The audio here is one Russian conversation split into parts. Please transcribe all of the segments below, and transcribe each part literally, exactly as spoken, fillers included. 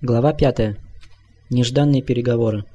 Глава пятая. Нежданные переговоры.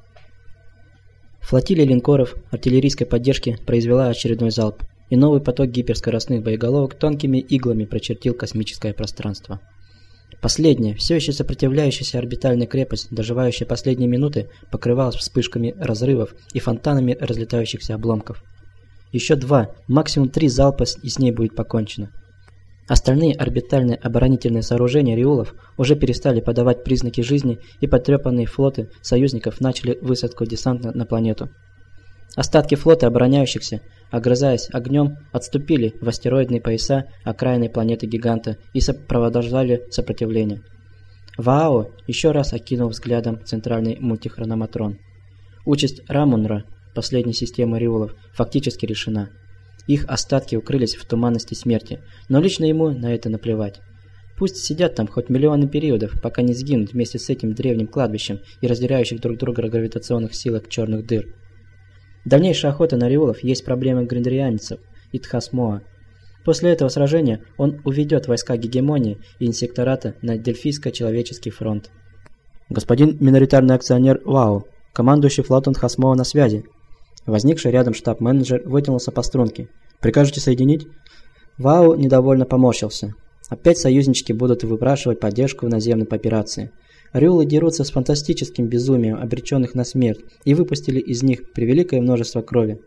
Флотилия линкоров артиллерийской поддержки произвела очередной залп, и новый поток гиперскоростных боеголовок тонкими иглами прочертил космическое пространство. Последняя, все еще сопротивляющаяся орбитальная крепость, доживающая последние минуты, покрывалась вспышками разрывов и фонтанами разлетающихся обломков. Еще два, максимум три залпа, и с ней будет покончено. Остальные орбитальные оборонительные сооружения Риулов уже перестали подавать признаки жизни, и потрепанные флоты союзников начали высадку десанта на планету. Остатки флота обороняющихся, огрызаясь огнем, отступили в астероидные пояса окраинной планеты-гиганта и продолжали сопротивление. Ваао еще раз окинул взглядом центральный мультихрономатрон. Участь Рамунра, последней системы Риулов, фактически решена. Их остатки укрылись в туманности смерти, но лично ему на это наплевать. Пусть сидят там хоть миллионы периодов, пока не сгинут вместе с этим древним кладбищем и разделяющих друг друга гравитационных силах черных дыр. Дальнейшая охота на Риулов есть проблема гриндерианцев и Тхасмоа. После этого сражения он уведет войска гегемонии и инсектората на Дельфийско-человеческий фронт. «Господин миноритарный акционер Вау, командующий флотом Тхасмоа на связи». Возникший рядом штаб-менеджер вытянулся по струнке. «Прикажете соединить?» Вау недовольно поморщился. Опять союзнички будут выпрашивать поддержку в наземной операции. Риулы дерутся с фантастическим безумием обреченных на смерть и выпустили из них превеликое множество крови.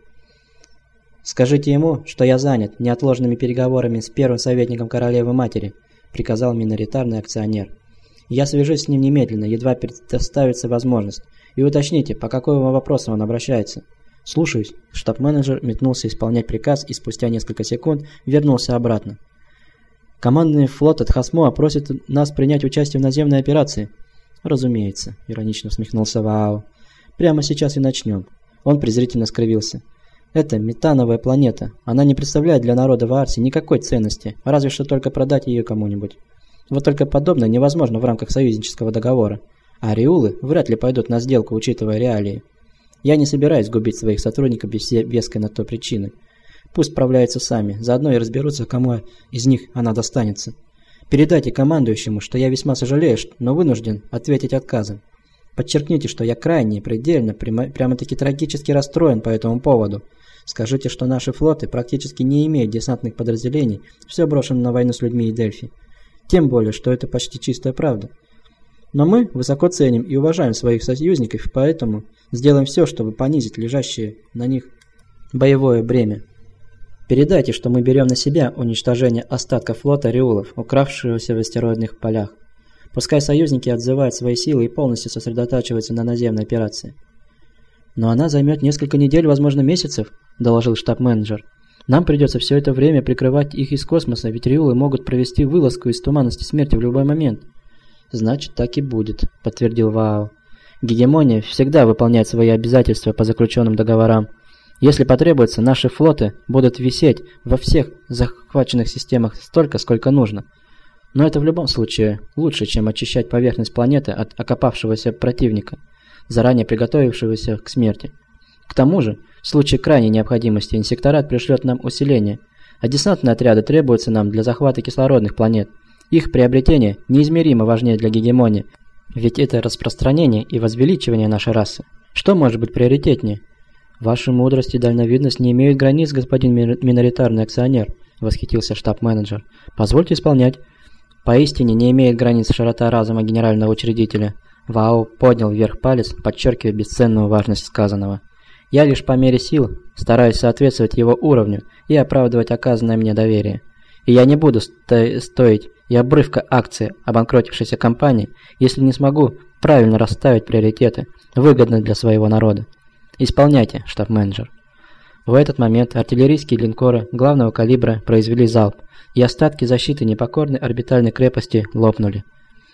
«Скажите ему, что я занят неотложными переговорами с первым советником королевы-матери», приказал миноритарный акционер. «Я свяжусь с ним немедленно, едва предоставится возможность, и уточните, по какому вопросу он обращается». «Слушаюсь». Штаб-менеджер метнулся исполнять приказ и спустя несколько секунд вернулся обратно. «Командный флот от Тхасмоа просит нас принять участие в наземной операции». «Разумеется», — иронично усмехнулся Ваао. «Прямо сейчас и начнем». Он презрительно скривился. «Это метановая планета. Она не представляет для народа Ваарси никакой ценности, разве что только продать ее кому-нибудь. Вот только подобное невозможно в рамках союзнического договора. А Риулы вряд ли пойдут на сделку, учитывая реалии. Я не собираюсь губить своих сотрудников без веской на то причины. Пусть справляются сами, заодно и разберутся, кому из них она достанется. Передайте командующему, что я весьма сожалею, но вынужден ответить отказом. Подчеркните, что я крайне, предельно, прямо-таки трагически расстроен по этому поводу. Скажите, что наши флоты практически не имеют десантных подразделений, все брошено на войну с людьми и Дельфи. Тем более, что это почти чистая правда. Но мы высоко ценим и уважаем своих союзников, поэтому сделаем все, чтобы понизить лежащее на них боевое бремя. Передайте, что мы берем на себя уничтожение остатков флота Риулов, укравшегося в астероидных полях. Пускай союзники отзывают свои силы и полностью сосредотачиваются на наземной операции». «Но она займет несколько недель, возможно, месяцев», – доложил штаб-менеджер. «Нам придется все это время прикрывать их из космоса, ведь Риулы могут провести вылазку из туманности смерти в любой момент». «Значит, так и будет», – подтвердил Ваао. «Гегемония всегда выполняет свои обязательства по заключенным договорам. Если потребуется, наши флоты будут висеть во всех захваченных системах столько, сколько нужно. Но это в любом случае лучше, чем очищать поверхность планеты от окопавшегося противника, заранее приготовившегося к смерти. К тому же, в случае крайней необходимости, инсекторат пришлет нам усиление, а десантные отряды требуются нам для захвата кислородных планет. Их приобретение неизмеримо важнее для гегемонии, ведь это распространение и возвеличивание нашей расы. Что может быть приоритетнее?» «Ваша мудрость и дальновидность не имеют границ, господин миноритарный акционер», – восхитился штаб-менеджер. «Позвольте исполнять». «Поистине не имеет границ широта разума генерального учредителя». Ваао поднял вверх палец, подчеркивая бесценную важность сказанного. «Я лишь по мере сил стараюсь соответствовать его уровню и оправдывать оказанное мне доверие. И я не буду сто стоить и обрывка акций обанкротившейся компании, если не смогу правильно расставить приоритеты, выгодные для своего народа. Исполняйте, штаб-менеджер». В этот момент артиллерийские линкоры главного калибра произвели залп, и остатки защиты непокорной орбитальной крепости лопнули.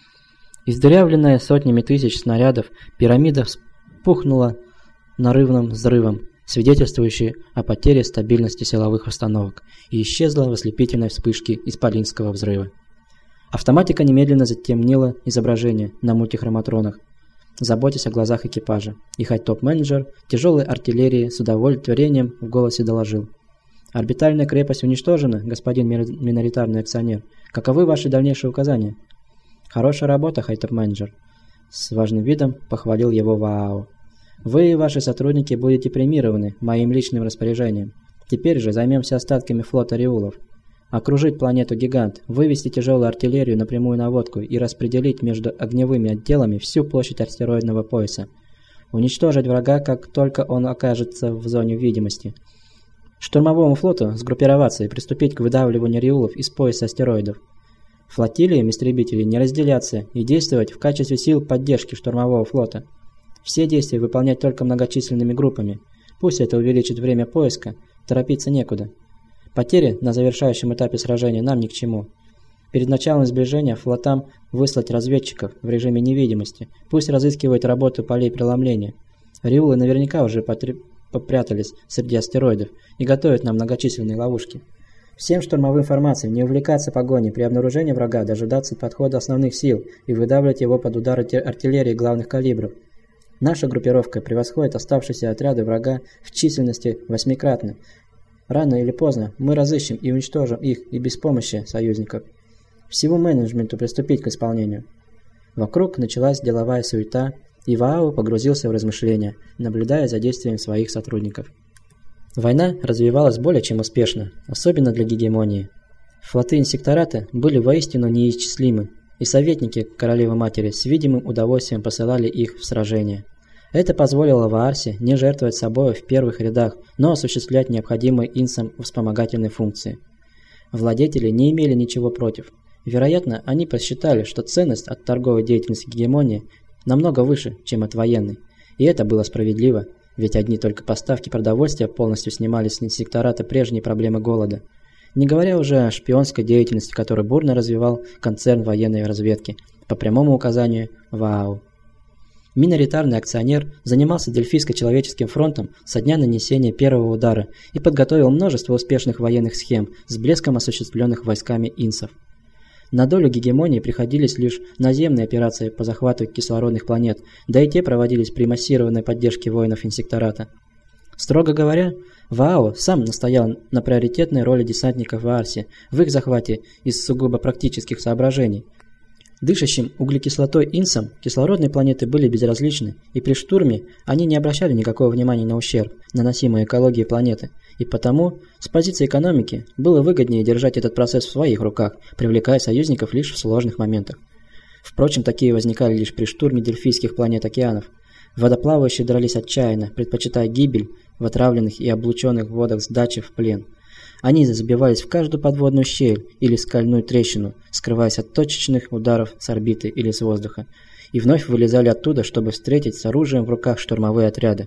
Издырявленная сотнями тысяч снарядов, пирамида вспухнула нарывным взрывом, свидетельствующий о потере стабильности силовых установок, и исчезла в ослепительной вспышке исполинского взрыва. Автоматика немедленно затемнила изображение на мультихроматронах, заботясь о глазах экипажа, и хоть топ-менеджер тяжелой артиллерии с удовлетворением в голосе доложил: «Орбитальная крепость уничтожена, господин миноритарный акционер. Каковы ваши дальнейшие указания?» «Хорошая работа, хай-топ-менеджер. С важным видом похвалил его Ваау. «Вы и ваши сотрудники будете премированы моим личным распоряжением. Теперь же займемся остатками флота Риулов. Окружить планету-гигант, вывести тяжелую артиллерию на прямую наводку и распределить между огневыми отделами всю площадь астероидного пояса. Уничтожить врага, как только он окажется в зоне видимости. Штурмовому флоту сгруппироваться и приступить к выдавливанию Риулов из пояса астероидов. Флотилиям истребителей не разделяться и действовать в качестве сил поддержки штурмового флота. Все действия выполнять только многочисленными группами. Пусть это увеличит время поиска, торопиться некуда. Потери на завершающем этапе сражения нам ни к чему. Перед началом сближения флотам выслать разведчиков в режиме невидимости. Пусть разыскивают работу полей преломления. Риулы наверняка уже потр... попрятались среди астероидов и готовят нам многочисленные ловушки. Всем штурмовым формациям не увлекаться погоней, при обнаружении врага дожидаться подхода основных сил и выдавливать его под удар артиллерии главных калибров. Наша группировка превосходит оставшиеся отряды врага в численности восьмикратно. Рано или поздно мы разыщем и уничтожим их и без помощи союзников. Всему менеджменту приступить к исполнению». Вокруг началась деловая суета, и Ваау погрузился в размышления, наблюдая за действием своих сотрудников. Война развивалась более чем успешно, особенно для гегемонии. Флоты инсектората были воистину неисчислимы, и советники королевы-матери с видимым удовольствием посылали их в сражения. Это позволило Ваарсе не жертвовать собой в первых рядах, но осуществлять необходимые инсам вспомогательные функции. Владетели не имели ничего против. Вероятно, они посчитали, что ценность от торговой деятельности гегемонии намного выше, чем от военной. И это было справедливо, ведь одни только поставки продовольствия полностью снимали с инсектората прежние проблемы голода. Не говоря уже о шпионской деятельности, которую бурно развивал концерн военной разведки по прямому указанию Ваау. Миноритарный акционер занимался Дельфийско-человеческим фронтом со дня нанесения первого удара и подготовил множество успешных военных схем с блеском осуществленных войсками инсов. На долю гегемонии приходились лишь наземные операции по захвату кислородных планет, да и те проводились при массированной поддержке воинов инсектората. Строго говоря, Ваау сам настоял на приоритетной роли десантников в Арсе в их захвате из сугубо практических соображений. Дышащим углекислотой инсам кислородные планеты были безразличны, и при штурме они не обращали никакого внимания на ущерб, наносимый экологии планеты, и потому с позиции экономики было выгоднее держать этот процесс в своих руках, привлекая союзников лишь в сложных моментах. Впрочем, такие возникали лишь при штурме дельфийских планет-океанов. Водоплавающие дрались отчаянно, предпочитая гибель в отравленных и облученных водах сдачи в плен. Они забивались в каждую подводную щель или скальную трещину, скрываясь от точечных ударов с орбиты или с воздуха, и вновь вылезали оттуда, чтобы встретить с оружием в руках штурмовые отряды.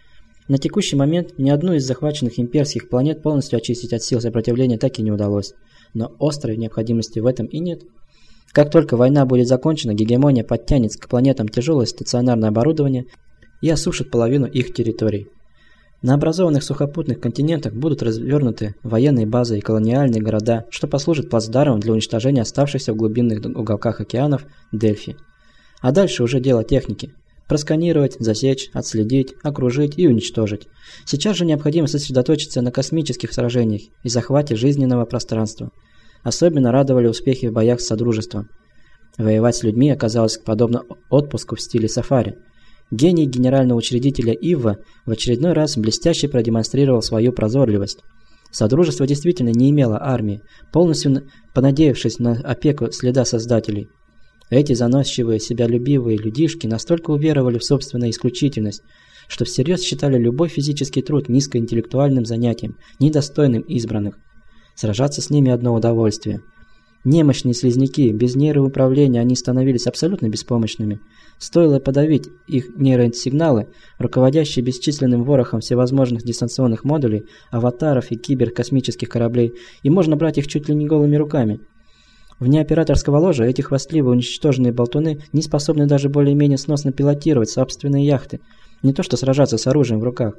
На текущий момент ни одну из захваченных имперских планет полностью очистить от сил сопротивления так и не удалось, но острой необходимости в этом и нет. Как только война будет закончена, гегемония подтянет к планетам тяжелое стационарное оборудование и осушит половину их территорий. На образованных сухопутных континентах будут развернуты военные базы и колониальные города, что послужит плацдармом для уничтожения оставшихся в глубинных уголках океанов Дельфи. А дальше уже дело техники. Просканировать, засечь, отследить, окружить и уничтожить. Сейчас же необходимо сосредоточиться на космических сражениях и захвате жизненного пространства. Особенно радовали успехи в боях с Содружеством. Воевать с людьми оказалось подобно отпуску в стиле сафари. Гений генерального учредителя Ива в очередной раз блестяще продемонстрировал свою прозорливость. Содружество действительно не имело армии, полностью понадеявшись на опеку следа создателей. Эти заносчивые, себялюбивые людишки настолько уверовали в собственную исключительность, что всерьез считали любой физический труд низкоинтеллектуальным занятием, недостойным избранных. Сражаться с ними одно удовольствие. Немощные слизняки, без нейроуправления они становились абсолютно беспомощными. Стоило подавить их нейросигналы, руководящие бесчисленным ворохом всевозможных дистанционных модулей, аватаров и киберкосмических кораблей, и можно брать их чуть ли не голыми руками. Вне операторского ложа эти хвастливые уничтоженные болтуны не способны даже более-менее сносно пилотировать собственные яхты, не то что сражаться с оружием в руках.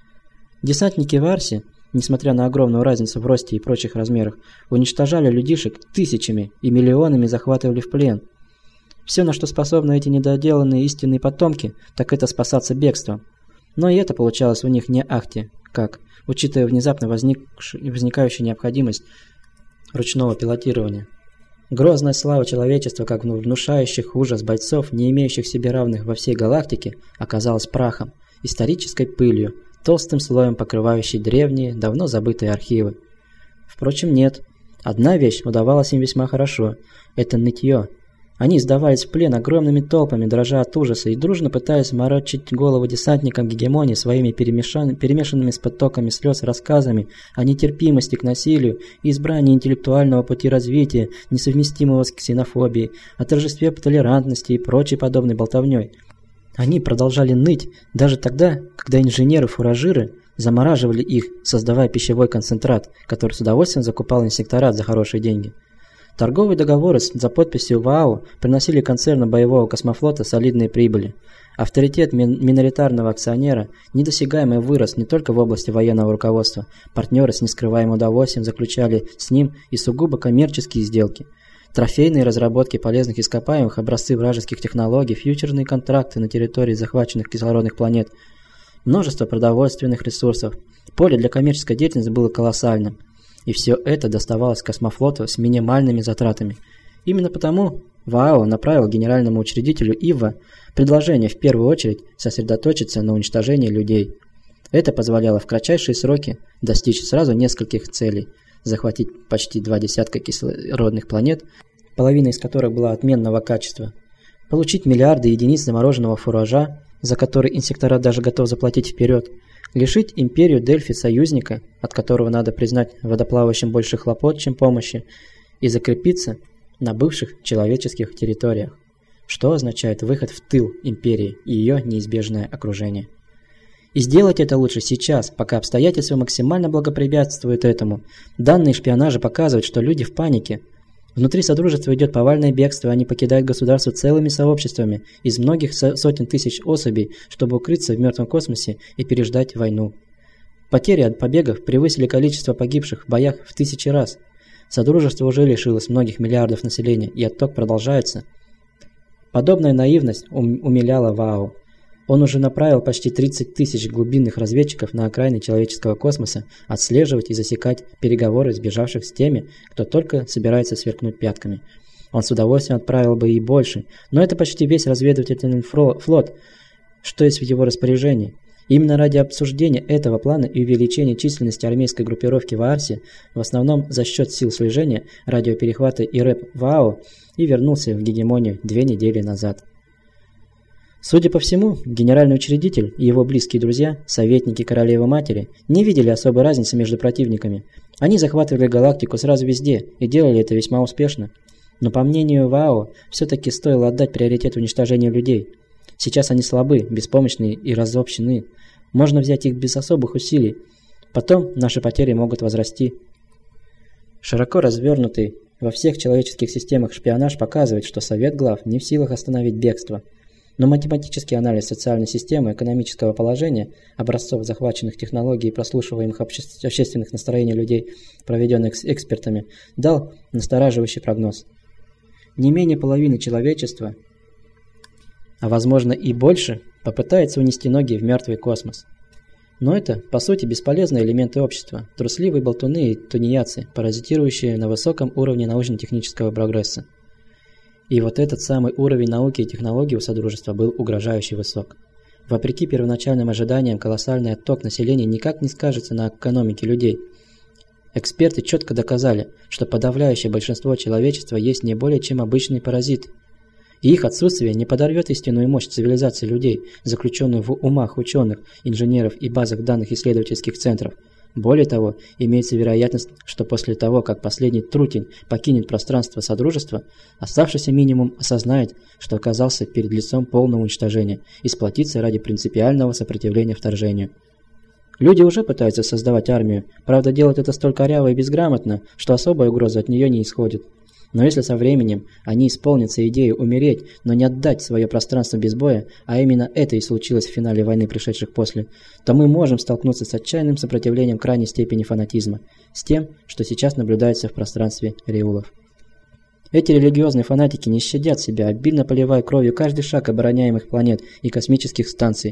Десантники в Арсе, несмотря на огромную разницу в росте и прочих размерах, уничтожали людишек тысячами и миллионами захватывали в плен. Все, на что способны эти недоделанные истинные потомки, так это спасаться бегством. Но и это получалось у них не ахти, как, учитывая внезапно возник... возникающую необходимость ручного пилотирования. Грозная слава человечества, как внушающих ужас бойцов, не имеющих себе равных во всей галактике, оказалась прахом, исторической пылью, толстым слоем покрывающей древние, давно забытые архивы. Впрочем, нет. Одна вещь удавалась им весьма хорошо – это нытье. Они сдавались в плен огромными толпами, дрожа от ужаса, и дружно пытаясь морочить голову десантникам гегемонии своими перемешан... перемешанными с потоками слез рассказами о нетерпимости к насилию и избрании интеллектуального пути развития, несовместимого с ксенофобией, о торжестве толерантности и прочей подобной болтовней. Они продолжали ныть даже тогда, когда инженеры-фуражиры замораживали их, создавая пищевой концентрат, который с удовольствием закупал инсекторат за хорошие деньги. Торговые договоры за подписью ВАО приносили концерну боевого космофлота солидные прибыли. Авторитет миноритарного акционера недосягаемо вырос не только в области военного руководства. Партнеры с нескрываемым удовольствием заключали с ним и сугубо коммерческие сделки. Трофейные разработки полезных ископаемых, образцы вражеских технологий, фьючерные контракты на территории захваченных кислородных планет, множество продовольственных ресурсов. Поле для коммерческой деятельности было колоссальным. И все это доставалось космофлоту с минимальными затратами. Именно потому ВАО направил генеральному учредителю ИВА предложение в первую очередь сосредоточиться на уничтожении людей. Это позволяло в кратчайшие сроки достичь сразу нескольких целей: захватить почти два десятка кислородных планет, половина из которых была отменного качества, получить миллиарды единиц замороженного фуража, за который инсекторат даже готов заплатить вперед, лишить империю Дельфи союзника, от которого, надо признать, водоплавающим больше хлопот, чем помощи, и закрепиться на бывших человеческих территориях, что означает выход в тыл империи и ее неизбежное окружение. И сделать это лучше сейчас, пока обстоятельства максимально благоприятствуют этому. Данные шпионажа показывают, что люди в панике. Внутри Содружества идет повальное бегство, они покидают государство целыми сообществами из многих сотен тысяч особей, чтобы укрыться в мертвом космосе и переждать войну. Потери от побегов превысили количество погибших в боях в тысячи раз. Содружество уже лишилось многих миллиардов населения, и отток продолжается. Подобная наивность ум умиляла ВАО. Он уже направил почти тридцать тысяч глубинных разведчиков на окраины человеческого космоса отслеживать и засекать переговоры сбежавших с теми, кто только собирается сверкнуть пятками. Он с удовольствием отправил бы и больше, но это почти весь разведывательный флот, что есть в его распоряжении. Именно ради обсуждения этого плана и увеличения численности армейской группировки в Арсе, в основном за счет сил слежения, радиоперехвата и рэп ВАО, и вернулся в гегемонию две недели назад. Судя по всему, генеральный учредитель и его близкие друзья, советники королевы-матери, не видели особой разницы между противниками. Они захватывали галактику сразу везде и делали это весьма успешно. Но по мнению ВАО, все-таки стоило отдать приоритет уничтожению людей. Сейчас они слабы, беспомощны и разобщены. Можно взять их без особых усилий. Потом наши потери могут возрасти. Широко развернутый во всех человеческих системах шпионаж показывает, что Совет глав не в силах остановить бегство. Но математический анализ социальной системы, экономического положения, образцов захваченных технологий и прослушиваемых обще общественных настроений людей, проведенных с экспертами, дал настораживающий прогноз. Не менее половины человечества, а возможно и больше, попытается унести ноги в мертвый космос. Но это, по сути, бесполезные элементы общества, трусливые болтуны и тунеядцы, паразитирующие на высоком уровне научно-технического прогресса. И вот этот самый уровень науки и технологий у Содружества был угрожающе высок. Вопреки первоначальным ожиданиям, колоссальный отток населения никак не скажется на экономике людей. Эксперты четко доказали, что подавляющее большинство человечества есть не более чем обычные паразиты. И их отсутствие не подорвет истинную мощь цивилизации людей, заключенную в умах ученых, инженеров и базах данных исследовательских центров. Более того, имеется вероятность, что после того, как последний трутень покинет пространство Содружества, оставшийся минимум осознает, что оказался перед лицом полного уничтожения и сплотится ради принципиального сопротивления вторжению. Люди уже пытаются создавать армию, правда делают это столь коряво и безграмотно, что особая угроза от нее не исходит. Но если со временем они исполнятся идеей умереть, но не отдать свое пространство без боя, а именно это и случилось в финале войны, пришедших после, то мы можем столкнуться с отчаянным сопротивлением крайней степени фанатизма, с тем, что сейчас наблюдается в пространстве Реулов. Эти религиозные фанатики не щадят себя, обильно поливая кровью каждый шаг обороняемых планет и космических станций.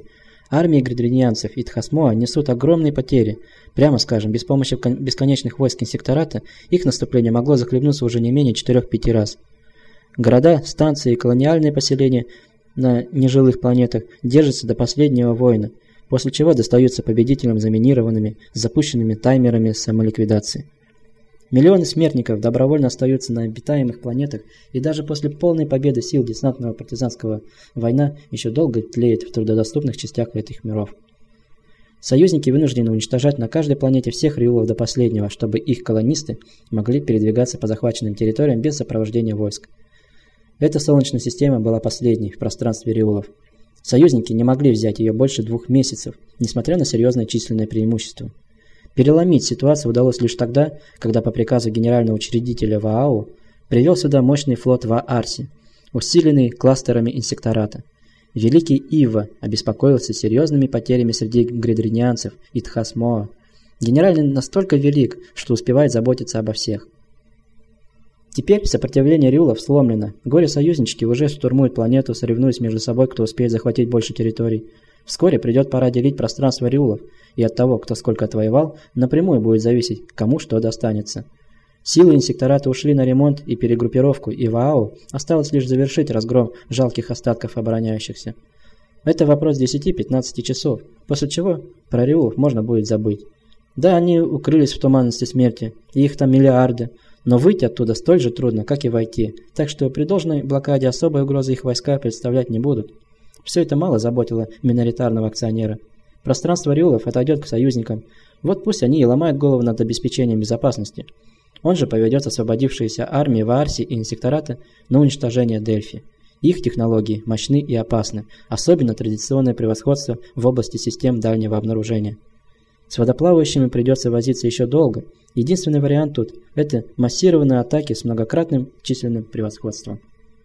Армии гридринианцев и Тхасмоа несут огромные потери. Прямо скажем, без помощи бесконечных войск инсектората их наступление могло захлебнуться уже не менее четырёх-пяти раз. Города, станции и колониальные поселения на нежилых планетах держатся до последнего воина, после чего достаются победителям заминированными, запущенными таймерами самоликвидации. Миллионы смертников добровольно остаются на обитаемых планетах, и даже после полной победы сил десантного партизанского война еще долго тлеет в труднодоступных частях этих миров. Союзники вынуждены уничтожать на каждой планете всех риулов до последнего, чтобы их колонисты могли передвигаться по захваченным территориям без сопровождения войск. Эта Солнечная система была последней в пространстве риулов. Союзники не могли взять ее больше двух месяцев, несмотря на серьезное численное преимущество. Переломить ситуацию удалось лишь тогда, когда по приказу генерального учредителя Ваау привел сюда мощный флот Ваарси, усиленный кластерами инсектората. Великий Ива обеспокоился серьезными потерями среди гридринианцев и Тхасмоа. Генеральный настолько велик, что успевает заботиться обо всех. Теперь сопротивление риулов сломлено. Горе-союзнички уже штурмуют планету, соревнуясь между собой, кто успеет захватить больше территорий. Вскоре придет пора делить пространство риулов, и от того, кто сколько отвоевал, напрямую будет зависеть, кому что достанется. Силы инсектората ушли на ремонт и перегруппировку, и Ваау осталось лишь завершить разгром жалких остатков обороняющихся. Это вопрос десяти-пятнадцати часов, после чего про риулов можно будет забыть. Да, они укрылись в туманности смерти, и их там миллиарды, но выйти оттуда столь же трудно, как и войти, так что при должной блокаде особой угрозы их войска представлять не будут. Все это мало заботило миноритарного акционера. Пространство риулов отойдет к союзникам, вот пусть они и ломают голову над обеспечением безопасности. Он же поведет освободившиеся армии Ваарси и инсектората на уничтожение Дельфи. Их технологии мощны и опасны, особенно традиционное превосходство в области систем дальнего обнаружения. С водоплавающими придется возиться еще долго. Единственный вариант тут – это массированные атаки с многократным численным превосходством.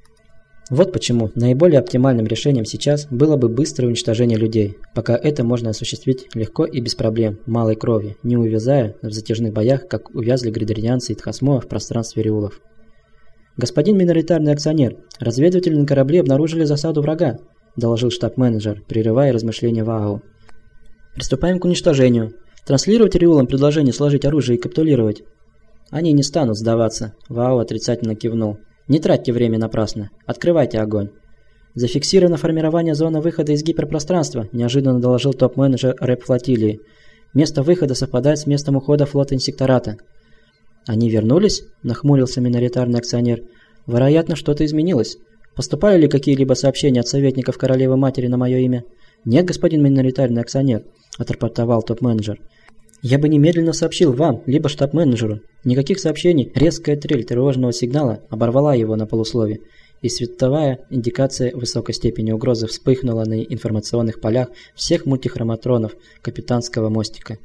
Вот почему наиболее оптимальным решением сейчас было бы быстрое уничтожение людей, пока это можно осуществить легко и без проблем, малой кровью, не увязая в затяжных боях, как увязли гридринианцы и Тхасмоа в пространстве риулов. «Господин миноритарный акционер, разведыватели на корабле обнаружили засаду врага», – доложил штаб-менеджер, прерывая размышления Ваау. «Приступаем к уничтожению. Транслировать риулам предложение сложить оружие и капитулировать». «Они не станут сдаваться», – Ваау отрицательно кивнул. «Не тратьте время напрасно. Открывайте огонь». «Зафиксировано формирование зоны выхода из гиперпространства», – неожиданно доложил топ-менеджер рэп-флотилии. «Место выхода совпадает с местом ухода флота инсектората». «Они вернулись?» – нахмурился миноритарный акционер. «Вероятно, что-то изменилось. Поступали ли какие-либо сообщения от советников королевы-матери на мое имя?» «Нет, господин миноритарный акционер», – отрапортовал топ-менеджер. «Я бы немедленно сообщил вам, либо штаб-менеджеру. Никаких сообщений, резкая трель тревожного сигнала оборвала его на полуслове, и световая индикация высокой степени угрозы вспыхнула на информационных полях всех мультихроматронов капитанского мостика.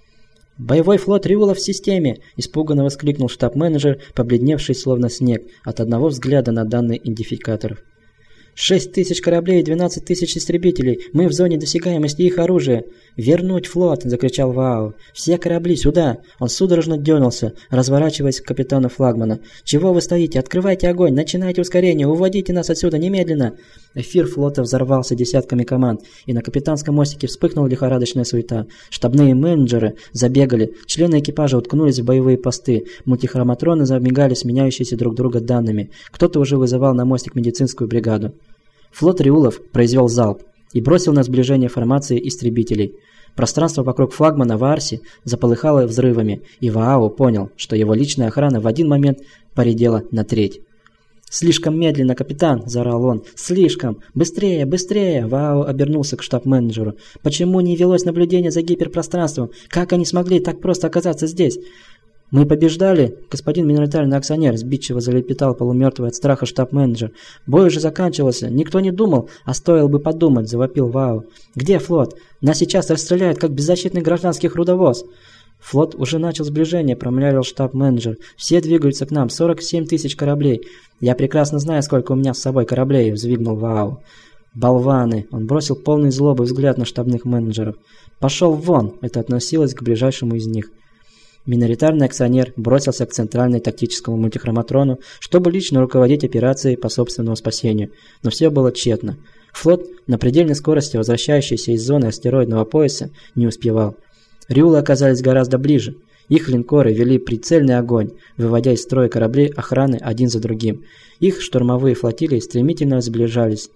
«Боевой флот риулов в системе!» – испуганно воскликнул штаб-менеджер, побледневший словно снег от одного взгляда на данные идентификаторов. «Шесть тысяч кораблей и двенадцать тысяч истребителей. Мы в зоне досягаемости их оружия. Вернуть флот!» – закричал Ваау. «Все корабли сюда!» Он судорожно дернулся, разворачиваясь к капитану флагмана. «Чего вы стоите? Открывайте огонь! Начинайте ускорение! Уводите нас отсюда немедленно!» Эфир флота взорвался десятками команд, и на капитанском мостике вспыхнула лихорадочная суета. Штабные менеджеры забегали, члены экипажа уткнулись в боевые посты, мультихроматроны замигали сменяющиеся друг друга данными. Кто-то уже вызывал на мостик медицинскую бригаду. Флот риулов произвел залп и бросил на сближение формации истребителей. Пространство вокруг флагмана Ваарси заполыхало взрывами, и Ваау понял, что его личная охрана в один момент поредела на треть. «Слишком медленно, капитан!» – заорал он. «Слишком! Быстрее, быстрее!» Ваау обернулся к штаб-менеджеру. «Почему не велось наблюдение за гиперпространством? Как они смогли так просто оказаться здесь?» «Мы побеждали, господин миноритарный акционер», – сбитчиво залепетал полумертвый от страха штаб-менеджер. «Бой уже заканчивался. Никто не думал, а стоило бы подумать», – завопил Ваау. «Где флот? Нас сейчас расстреляют, как беззащитный гражданский рудовоз». «Флот уже начал сближение», – промямлил штаб-менеджер. «Все двигаются к нам. сорок семь тысяч кораблей». «Я прекрасно знаю, сколько у меня с собой кораблей», – взвигнул Ваау. «Болваны!» – он бросил полный злобы взгляд на штабных менеджеров. «Пошел вон!» – это относилось к ближайшему из них. Миноритарный акционер бросился к центральной тактическому мультихроматрону, чтобы лично руководить операцией по собственному спасению, но все было тщетно. Флот, на предельной скорости возвращающийся из зоны астероидного пояса, не успевал. Риулы оказались гораздо ближе. Их линкоры вели прицельный огонь, выводя из строя корабли охраны один за другим. Их штурмовые флотилии стремительно сближались.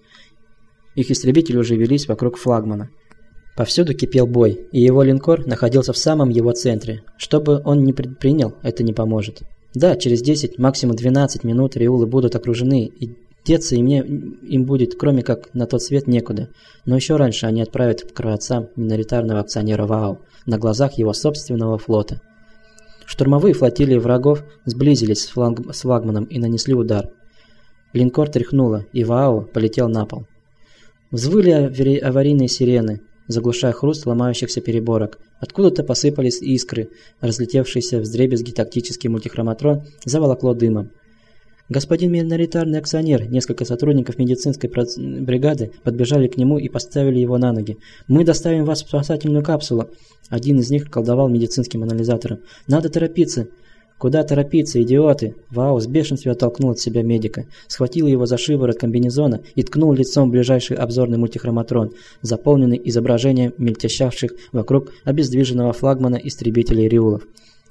Их истребители уже велись вокруг флагмана. Повсюду кипел бой, и его линкор находился в самом его центре. Что бы он ни предпринял, это не поможет. Да, через десять, максимум двенадцать минут Риулы будут окружены, и деться им, не, им будет, кроме как на тот свет, некуда. Но еще раньше они отправят к праотцам миноритарного акционера ВАО на глазах его собственного флота. Штурмовые флотилии врагов сблизились с, флаг... с флагманом и нанесли удар. Линкор тряхнуло, и ВАО полетел на пол. Взвыли аварийные сирены, заглушая хруст ломающихся переборок. Откуда-то посыпались искры, разлетевшийся вдребезги тактический мультихроматрон заволокло дымом. Господин миноритарный акционер, несколько сотрудников медицинской бригады подбежали к нему и поставили его на ноги. «Мы доставим вас в спасательную капсулу». Один из них колдовал медицинским анализатором. «Надо торопиться». «Куда торопиться, идиоты?» ВАО с бешенством оттолкнул от себя медика, схватил его за шиворот комбинезона и ткнул лицом в ближайший обзорный мультихроматрон, заполненный изображением мельтешавших вокруг обездвиженного флагмана истребителей Риулов.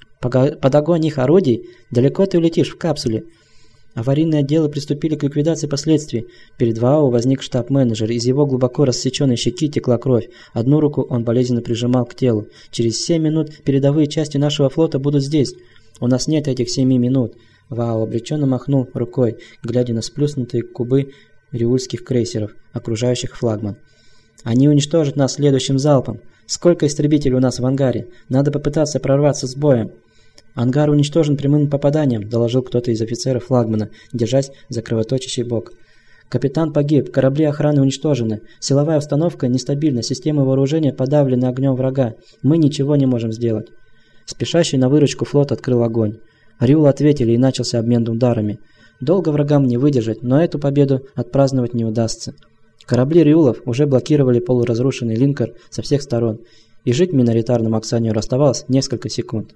«Под огонь их орудий? Далеко ты улетишь в капсуле?» Аварийные отделы приступили к ликвидации последствий. Перед ВАО возник штаб-менеджер. Из его глубоко рассеченной щеки текла кровь. Одну руку он болезненно прижимал к телу. «Через семь минут передовые части нашего флота будут здесь. У нас нет этих семи минут». ВАО обреченно махнул рукой, глядя на сплюснутые кубы риульских крейсеров, окружающих флагман. «Они уничтожат нас следующим залпом. Сколько истребителей у нас в ангаре? Надо попытаться прорваться с боем». «Ангар уничтожен прямым попаданием», – доложил кто-то из офицеров флагмана, держась за кровоточащий бок. «Капитан погиб, корабли охраны уничтожены, силовая установка нестабильна, системы вооружения подавлены огнем врага. Мы ничего не можем сделать». Спешащий на выручку флот открыл огонь. Риулы ответили, и начался обмен ударами. Долго врагам не выдержать, но эту победу отпраздновать не удастся. Корабли Риулов уже блокировали полуразрушенный линкор со всех сторон, и жить миноритарному акционеру оставалось несколько секунд.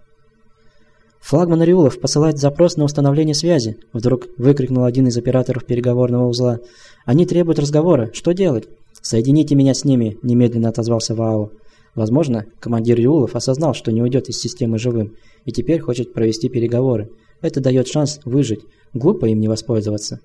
«Флагман Риулов посылает запрос на установление связи», – вдруг выкрикнул один из операторов переговорного узла. «Они требуют разговора. Что делать?» «Соедините меня с ними», – немедленно отозвался ВАО. Возможно, командир Риулов осознал, что не уйдет из системы живым, и теперь хочет провести переговоры. Это дает шанс выжить. Глупо им не воспользоваться.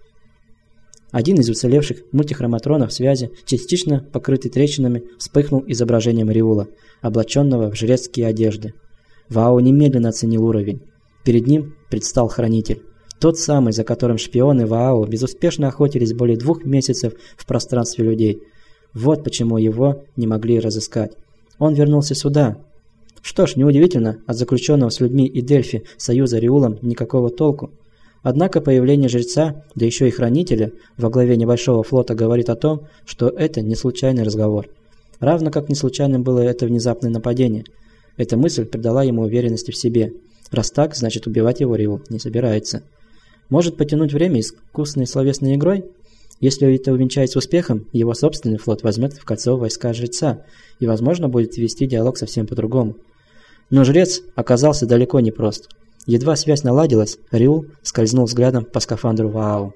Один из уцелевших мультихроматронов связи, частично покрытый трещинами, вспыхнул изображением Риула, облаченного в жрецкие одежды. ВАО немедленно оценил уровень. Перед ним предстал хранитель. Тот самый, за которым шпионы ВАО безуспешно охотились более двух месяцев в пространстве людей. Вот почему его не могли разыскать. Он вернулся сюда. Что ж, неудивительно, от заключенного с людьми и Дельфи союза Риулом никакого толку. Однако появление жреца, да еще и хранителя, во главе небольшого флота говорит о том, что это не случайный разговор. Равно как не случайным было это внезапное нападение. Эта мысль придала ему уверенности в себе. Раз так, значит убивать его Риул не собирается. Может потянуть время искусной словесной игрой? Если это увенчается успехом, его собственный флот возьмет в кольцо войска жреца и, возможно, будет вести диалог совсем по-другому. Но жрец оказался далеко не прост. Едва связь наладилась, Риул скользнул взглядом по скафандру ВАО.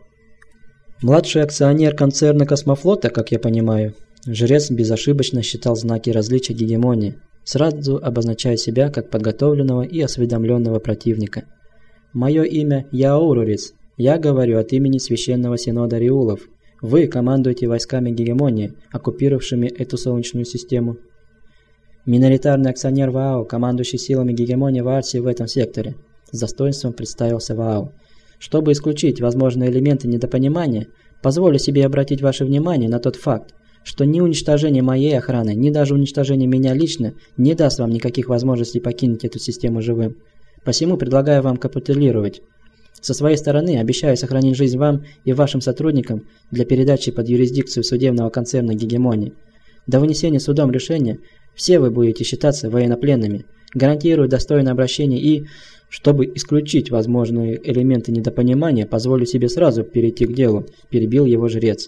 Младший акционер концерна Космофлота, как я понимаю, жрец безошибочно считал знаки различия гегемонии, сразу обозначая себя как подготовленного и осведомленного противника. «Мое имя Яурурис. Я говорю от имени Священного Синода Риулов. Вы командуете войсками гегемонии, оккупировавшими эту солнечную систему». «Миноритарный акционер ВАО, командующий силами гегемонии в Арсии в этом секторе», с достоинством представился ВАО. «Чтобы исключить возможные элементы недопонимания, позволю себе обратить ваше внимание на тот факт, что ни уничтожение моей охраны, ни даже уничтожение меня лично не даст вам никаких возможностей покинуть эту систему живым. Посему предлагаю вам капитулировать. Со своей стороны обещаю сохранить жизнь вам и вашим сотрудникам для передачи под юрисдикцию судебного концерна гегемонии. До вынесения судом решения все вы будете считаться военнопленными. Гарантирую достойное обращение и, чтобы исключить возможные элементы недопонимания, позволю себе сразу перейти к делу», – перебил его жрец.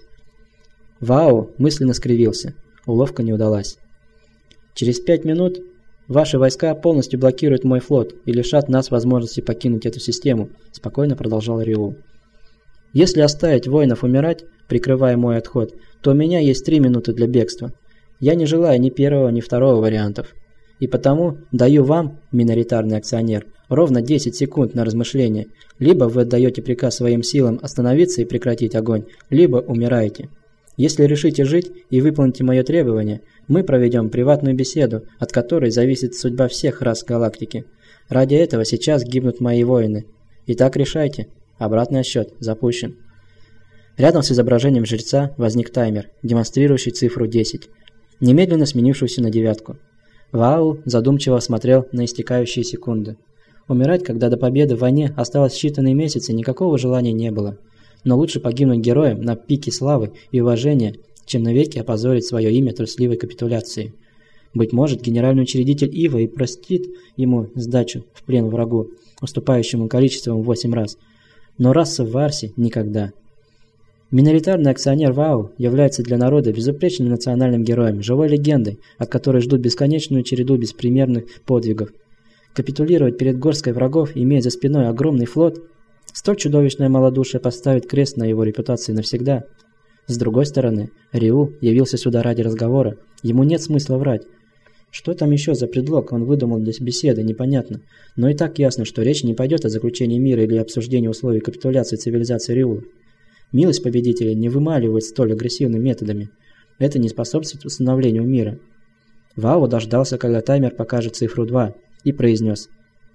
ВАО мысленно скривился. Уловка не удалась. «Через пять минут ваши войска полностью блокируют мой флот и лишат нас возможности покинуть эту систему», – спокойно продолжал Риул. Если оставить воинов умирать, прикрывая мой отход, то у меня есть три минуты для бегства. Я не желаю ни первого, ни второго вариантов. И потому даю вам, миноритарный акционер, ровно десять секунд на размышление. Либо вы отдаете приказ своим силам остановиться и прекратить огонь, либо умираете. Если решите жить и выполните мое требование, мы проведем приватную беседу, от которой зависит судьба всех рас галактики. Ради этого сейчас гибнут мои воины. Итак, решайте. Обратный отсчет запущен. Рядом с изображением жреца возник таймер, демонстрирующий цифру десять, немедленно сменившуюся на девятку. Ваал задумчиво смотрел на истекающие секунды. Умирать, когда до победы в войне осталось считанные месяцы, никакого желания не было. Но лучше погибнуть героем на пике славы и уважения, чем навеки опозорить свое имя трусливой капитуляцией. Быть может, генеральный учредитель Ива и простит ему сдачу в плен врагу, уступающему количеством в восемь раз. Но раса в Варсе никогда. Миноритарный акционер ВАУ является для народа безупречным национальным героем, живой легендой, от которой ждут бесконечную череду беспримерных подвигов. Капитулировать перед горсткой врагов, имея за спиной огромный флот, столь чудовищное малодушие поставит крест на его репутации навсегда. С другой стороны, Риул явился сюда ради разговора, ему нет смысла врать. Что там еще за предлог он выдумал для беседы, непонятно, но и так ясно, что речь не пойдет о заключении мира или обсуждении условий капитуляции цивилизации Риула. Милость победителя не вымаливает столь агрессивными методами. Это не способствует установлению мира. Вао дождался, когда таймер покажет цифру два, и произнес: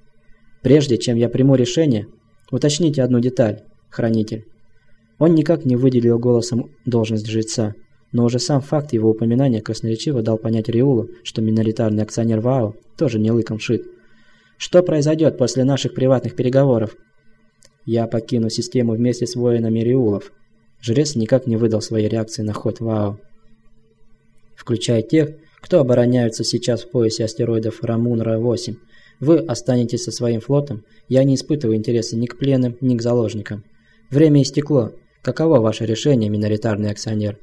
«Прежде чем я приму решение, уточните одну деталь, хранитель». Он никак не выделил голосом должность жреца, но уже сам факт его упоминания красноречиво дал понять Риулу, что миноритарный акционер ВАУ тоже не лыком шит. «Что произойдет после наших приватных переговоров?» «Я покину систему вместе с воинами Риулов». Жрец никак не выдал своей реакции на ход ВАУ. «Включая тех, кто обороняются сейчас в поясе астероидов Рамунра восемь. Вы останетесь со своим флотом, я не испытываю интереса ни к пленным, ни к заложникам. Время истекло. Каково ваше решение, миноритарный акционер?»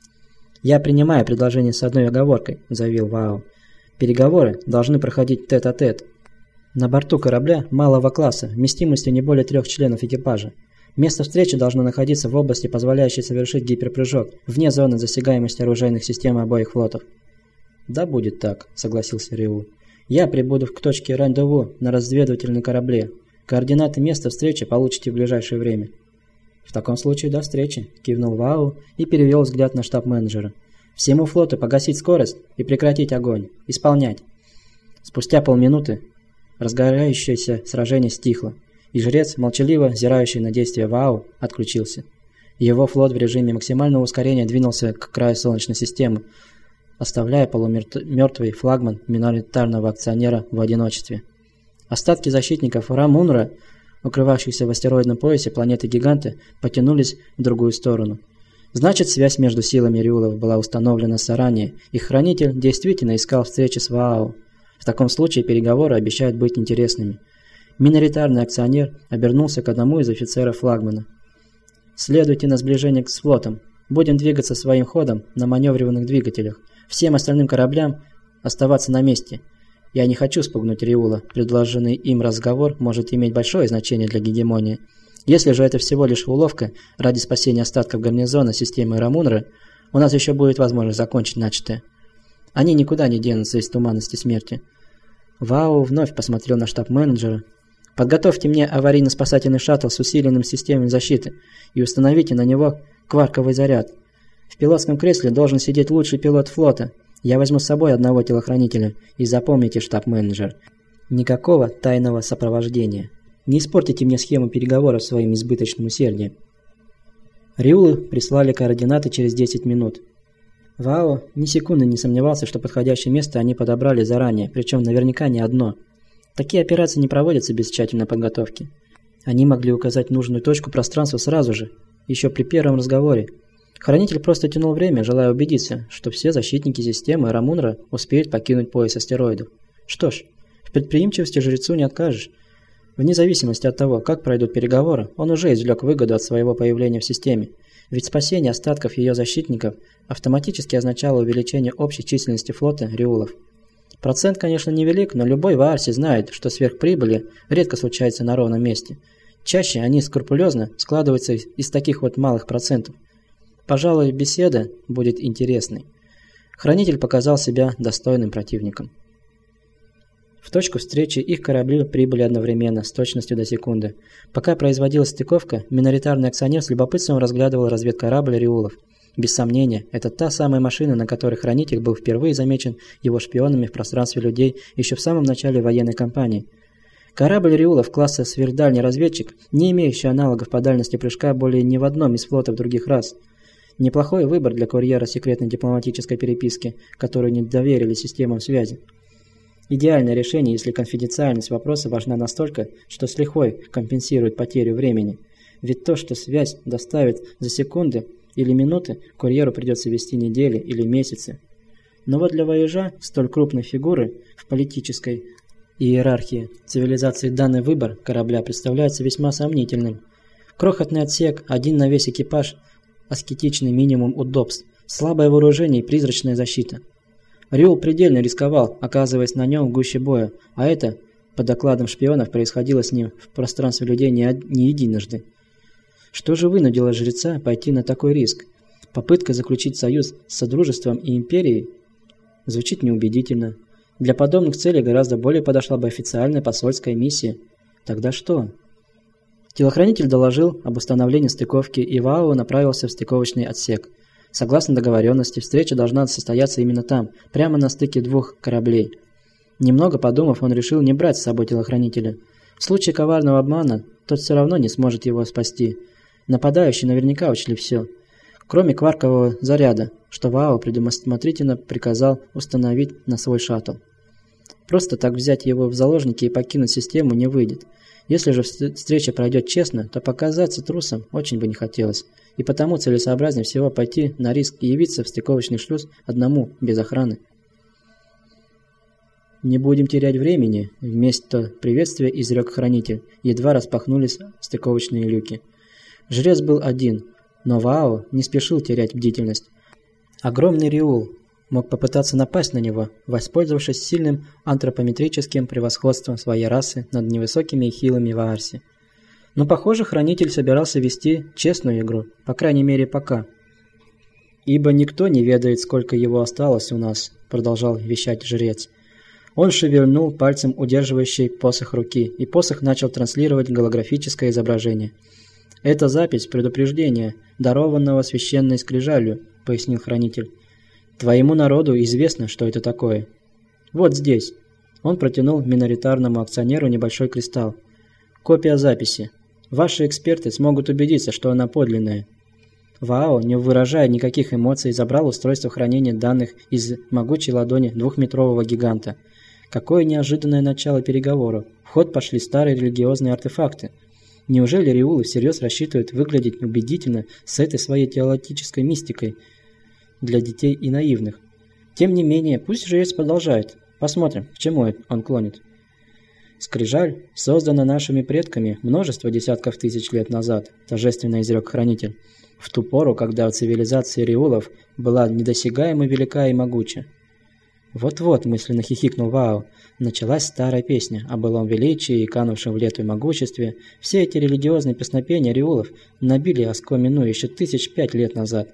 «Я принимаю предложение с одной оговоркой», – заявил Ваал. «Переговоры должны проходить тет-а-тет. На борту корабля малого класса, вместимостью не более трех членов экипажа. Место встречи должно находиться в области, позволяющей совершить гиперпрыжок, вне зоны досягаемости оружейных систем обоих флотов». «Да будет так», – согласился Риул. «Я прибуду к точке рандеву на разведывательном корабле. Координаты места встречи получите в ближайшее время». «В таком случае до встречи», – кивнул Вау и перевел взгляд на штаб-менеджера. «Всему флоту погасить скорость и прекратить огонь. Исполнять». Спустя полминуты разгорающееся сражение стихло, и жрец, молчаливо взирающий на действия Вау, отключился. Его флот в режиме максимального ускорения двинулся к краю Солнечной системы, оставляя полумертвый флагман миноритарного акционера в одиночестве. Остатки защитников Рамунра, укрывавшихся в астероидном поясе планеты-гиганта, потянулись в другую сторону. Значит, связь между силами Риулов была установлена заранее, и Хранитель действительно искал встречи с Ваау. В таком случае переговоры обещают быть интересными. Миноритарный акционер обернулся к одному из офицеров флагмана. «Следуйте на сближение с флотом. Будем двигаться своим ходом на маневрированных двигателях. Всем остальным кораблям оставаться на месте. Я не хочу спугнуть Риула. Предложенный им разговор может иметь большое значение для гегемонии. Если же это всего лишь уловка ради спасения остатков гарнизона системы Рамунра, у нас еще будет возможность закончить начатое. Они никуда не денутся из туманности смерти». Вау вновь посмотрел на штаб-менеджера. «Подготовьте мне аварийно-спасательный шаттл с усиленным системой защиты и установите на него кварковый заряд. В пилотском кресле должен сидеть лучший пилот флота. Я возьму с собой одного телохранителя. И запомните, штаб-менеджер, никакого тайного сопровождения. Не испортите мне схему переговоров своим избыточным усердием». Риулы прислали координаты через десять минут. Вао ни секунды не сомневался, что подходящее место они подобрали заранее, причем наверняка не одно. Такие операции не проводятся без тщательной подготовки. Они могли указать нужную точку пространства сразу же, еще при первом разговоре. Хранитель просто тянул время, желая убедиться, что все защитники системы Рамунра успеют покинуть пояс астероидов. Что ж, в предприимчивости жрецу не откажешь. Вне зависимости от того, как пройдут переговоры, он уже извлек выгоду от своего появления в системе. Ведь спасение остатков ее защитников автоматически означало увеличение общей численности флота Риулов. Процент, конечно, невелик, но любой в Арсе знает, что сверхприбыли редко случается на ровном месте. Чаще они скрупулезно складываются из таких вот малых процентов. Пожалуй, беседа будет интересной. Хранитель показал себя достойным противником. В точку встречи их корабли прибыли одновременно, с точностью до секунды. Пока производилась стыковка, миноритарный акционер с любопытством разглядывал разведкорабль Риулов. Без сомнения, это та самая машина, на которой Хранитель был впервые замечен его шпионами в пространстве людей еще в самом начале военной кампании. Корабль Риулов класса сверхдальний разведчик, не имеющий аналогов по дальности прыжка более ни в одном из флотов других рас. Неплохой выбор для курьера секретной дипломатической переписки, которую не доверили системам связи. Идеальное решение, если конфиденциальность вопроса важна настолько, что с лихвой компенсирует потерю времени. Ведь то, что связь доставит за секунды или минуты, курьеру придется вести недели или месяцы. Но вот для вояжа, столь крупной фигуры в политической иерархии цивилизации, данный выбор корабля представляется весьма сомнительным. Крохотный отсек, один на весь экипаж, аскетичный минимум удобств, слабое вооружение и призрачная защита. Риул предельно рисковал, оказываясь на нем в гуще боя, а это, по докладам шпионов, происходило с ним в пространстве людей не, не единожды. Что же вынудило жреца пойти на такой риск? Попытка заключить союз с Содружеством и Империей звучит неубедительно. Для подобных целей гораздо более подошла бы официальная посольская миссия. Тогда что? Телохранитель доложил об установлении стыковки, и Вао направился в стыковочный отсек. Согласно договоренности, встреча должна состояться именно там, прямо на стыке двух кораблей. Немного подумав, он решил не брать с собой телохранителя. В случае коварного обмана, тот все равно не сможет его спасти. Нападающие наверняка учли все, кроме кваркового заряда, что Вао предусмотрительно приказал установить на свой шаттл. Просто так взять его в заложники и покинуть систему не выйдет. Если же встреча пройдет честно, то показаться трусом очень бы не хотелось. И потому целесообразнее всего пойти на риск и явиться в стыковочный шлюз одному, без охраны. «Не будем терять времени», — вместо приветствия изрек Хранитель. Едва распахнулись стыковочные люки. Жрец был один, но Вао не спешил терять бдительность. Огромный Риул мог попытаться напасть на него, воспользовавшись сильным антропометрическим превосходством своей расы над невысокими и хилыми ваарси. Но, похоже, Хранитель собирался вести честную игру, по крайней мере, пока. «Ибо никто не ведает, сколько его осталось у нас», — продолжал вещать жрец. Он шевельнул пальцем удерживающий посох руки, и посох начал транслировать голографическое изображение. «Это запись предупреждения, дарованного священной скрижалью», — пояснил Хранитель. «Твоему народу известно, что это такое. Вот здесь». Он протянул миноритарному акционеру небольшой кристалл. «Копия записи. Ваши эксперты смогут убедиться, что она подлинная». Вао, не выражая никаких эмоций, забрал устройство хранения данных из могучей ладони двухметрового гиганта. Какое неожиданное начало переговоров. В ход пошли старые религиозные артефакты. Неужели Риулы всерьез рассчитывают выглядеть убедительно с этой своей теологической мистикой для детей и наивных? Тем не менее, пусть жрец продолжает. Посмотрим, к чему он клонит. «Скрижаль создана нашими предками множество десятков тысяч лет назад», – торжественно изрек Хранитель, в ту пору, когда цивилизация Риулов была недосягаемо велика и могуча. «Вот-вот», – мысленно хихикнул Вао, – началась старая песня о былом величии и канувшем в лету и могуществе. Все эти религиозные песнопения Риулов набили оскомину еще тысяч пять лет назад.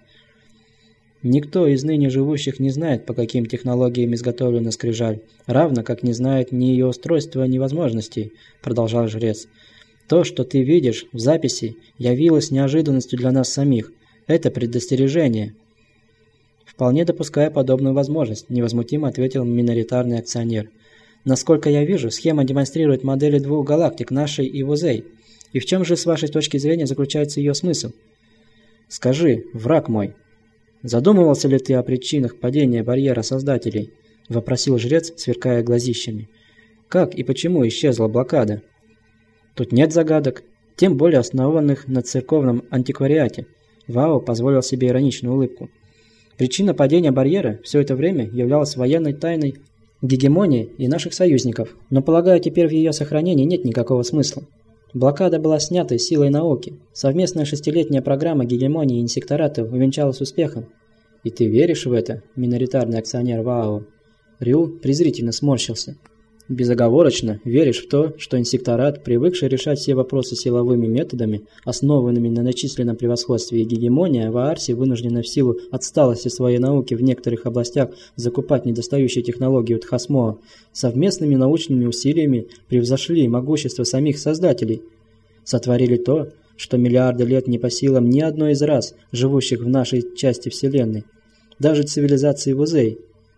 Никто из ныне живущих не знает, по каким технологиям изготовлена скрижаль, равно как не знает ни ее устройства, ни возможностей», – продолжал жрец. «То, что ты видишь в записи, явилось неожиданностью для нас самих. Это предостережение». «Вполне допуская подобную возможность», – невозмутимо ответил миноритарный акционер. «Насколько я вижу, схема демонстрирует модели двух галактик, нашей и Вузей. И в чем же, с вашей точки зрения, заключается ее смысл? Скажи, враг мой, задумывался ли ты о причинах падения барьера создателей?» – вопросил жрец, сверкая глазищами. «Как и почему исчезла блокада?» «Тут нет загадок, тем более основанных на церковном антиквариате». Вао позволил себе ироничную улыбку. Причина падения барьера все это время являлась военной тайной гегемонии и наших союзников, но, полагаю, теперь в ее сохранении нет никакого смысла. Блокада была снята силой науки. Совместная шестилетняя программа гегемонии и инсектората увенчалась успехом. «И ты веришь в это, миноритарный акционер Вао?» Рю презрительно сморщился. Безоговорочно веришь в то, что инсекторат, привыкший решать все вопросы силовыми методами, основанными на начисленном превосходстве и гегемония, в Аарсе вынуждена в силу отсталости своей науки в некоторых областях закупать недостающие технологии от Тхасмоа, совместными научными усилиями превзошли могущество самих создателей, сотворили то, что миллиарды лет не по силам ни одной из рас, живущих в нашей части Вселенной, даже цивилизации Вузей.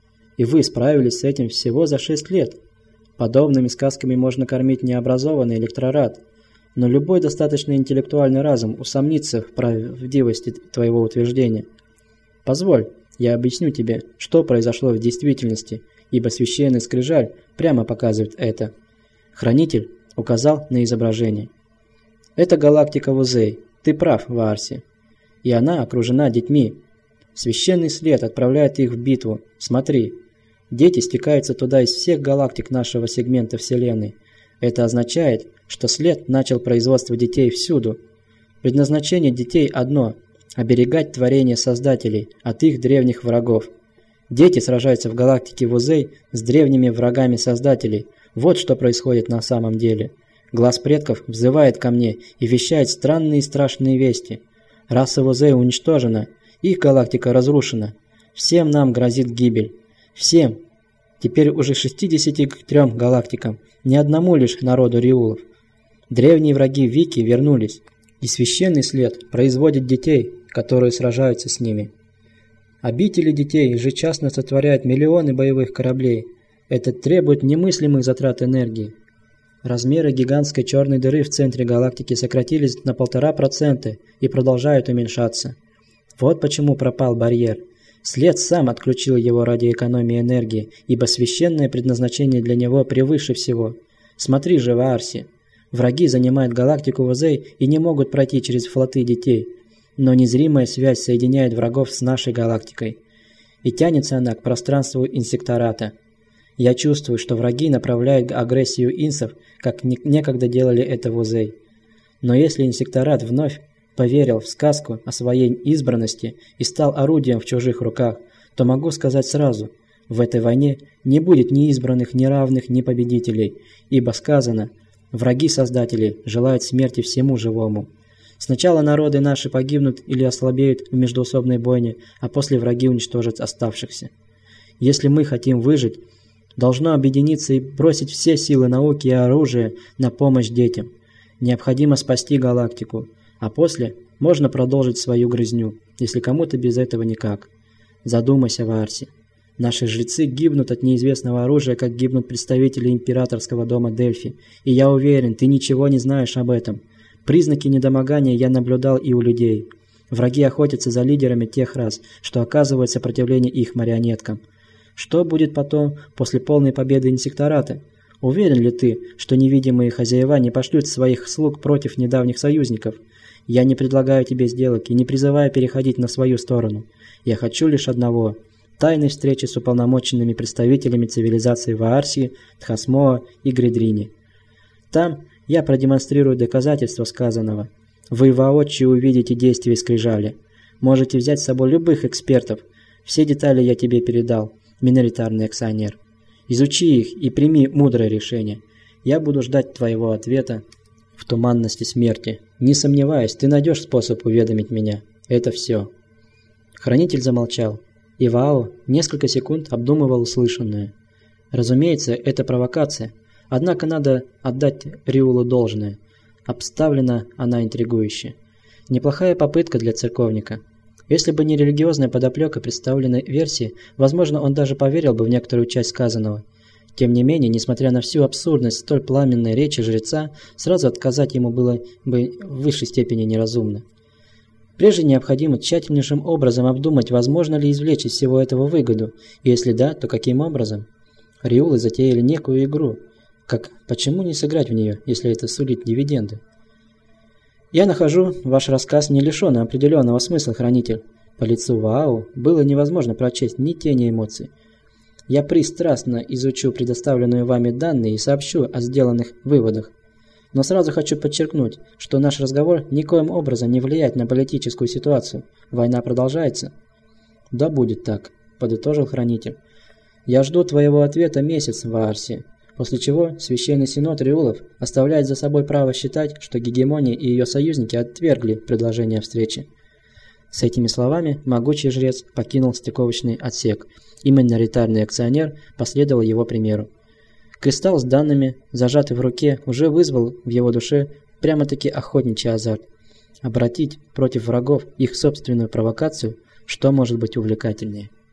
И вы справились с этим всего за шесть лет. Подобными сказками можно кормить необразованный электорат, но любой достаточно интеллектуальный разум усомнится в правдивости твоего утверждения. Позволь, я объясню тебе, что произошло в действительности, ибо священный скрижаль прямо показывает это. Хранитель указал на изображение. Это галактика Вузей, ты прав, Ваарси, и она окружена детьми. Священный след отправляет их в битву, смотри. Дети стекаются туда из всех галактик нашего сегмента Вселенной. Это означает, что след начал производство детей всюду. Предназначение детей одно – оберегать творение создателей от их древних врагов. Дети сражаются в галактике Вузей с древними врагами создателей. Вот что происходит на самом деле. Глаз предков взывает ко мне и вещает странные и страшные вести. Раса Вузей уничтожена, их галактика разрушена. Всем нам грозит гибель. Всем, теперь уже шестидесяти трём галактикам, ни одному лишь народу Риулов. Древние враги Вики вернулись, и священный след производит детей, которые сражаются с ними. Обители детей ежечасно сотворяют миллионы боевых кораблей. Это требует немыслимых затрат энергии. Размеры гигантской черной дыры в центре галактики сократились на полтора процента и продолжают уменьшаться. Вот почему пропал барьер. След сам отключил его ради экономии энергии, ибо священное предназначение для него превыше всего. Смотри же, Ваарси. Враги занимают галактику Вузей и не могут пройти через флоты детей. Но незримая связь соединяет врагов с нашей галактикой. И тянется она к пространству инсектората. Я чувствую, что враги направляют агрессию инсов, как некогда делали это Вузей. Но если инсекторат вновь поверил в сказку о своей избранности и стал орудием в чужих руках, то могу сказать сразу, в этой войне не будет ни избранных, ни равных, ни победителей, ибо сказано, враги создателей желают смерти всему живому. Сначала народы наши погибнут или ослабеют в междоусобной бойне, а после враги уничтожат оставшихся. Если мы хотим выжить, должно объединиться и бросить все силы науки и оружия на помощь детям. Необходимо спасти галактику. А после можно продолжить свою грызню, если кому-то без этого никак. Задумайся, Ваарси. Наши жрецы гибнут от неизвестного оружия, как гибнут представители императорского дома Дельфи. И я уверен, ты ничего не знаешь об этом. Признаки недомогания я наблюдал и у людей. Враги охотятся за лидерами тех рас, что оказывают сопротивление их марионеткам. Что будет потом, после полной победы инсектората? Уверен ли ты, что невидимые хозяева не пошлют своих слуг против недавних союзников? Я не предлагаю тебе сделок и не призываю переходить на свою сторону. Я хочу лишь одного – тайной встречи с уполномоченными представителями цивилизации Ваарси, Тхасмоа и Гридрини. Там я продемонстрирую доказательства сказанного. Вы воочию увидите действия скрижали. Можете взять с собой любых экспертов. Все детали я тебе передал, миноритарный акционер. Изучи их и прими мудрое решение. Я буду ждать твоего ответа в туманности смерти. Не сомневаюсь, ты найдешь способ уведомить меня. Это все. Хранитель замолчал, и Вао несколько секунд обдумывал услышанное. Разумеется, это провокация, однако надо отдать Риулу должное. Обставлена она интригующе. Неплохая попытка для церковника. Если бы не религиозная подоплека представленной версии, возможно, он даже поверил бы в некоторую часть сказанного. Тем не менее, несмотря на всю абсурдность столь пламенной речи жреца, сразу отказать ему было бы в высшей степени неразумно. Прежде необходимо тщательнейшим образом обдумать, возможно ли извлечь из всего этого выгоду, и если да, то каким образом. Риулы затеяли некую игру. Как, почему не сыграть в нее, если это сулит дивиденды? Я нахожу ваш рассказ не лишенным определенного смысла, хранитель. По лицу Вао было невозможно прочесть ни тени эмоций. Я пристрастно изучу предоставленные вами данные и сообщу о сделанных выводах. Но сразу хочу подчеркнуть, что наш разговор никоим образом не влияет на политическую ситуацию. Война продолжается. Да будет так, подытожил хранитель. Я жду твоего ответа месяц, Ваарси. после чего Священный Синод Риулов оставляет за собой право считать, что Гегемония и ее союзники отвергли предложение встречи. С этими словами могучий жрец покинул стыковочный отсек, и миноритарный акционер последовал его примеру. Кристалл с данными, зажатый в руке, уже вызвал в его душе прямо-таки охотничий азарт. Обратить против врагов их собственную провокацию, что может быть увлекательнее.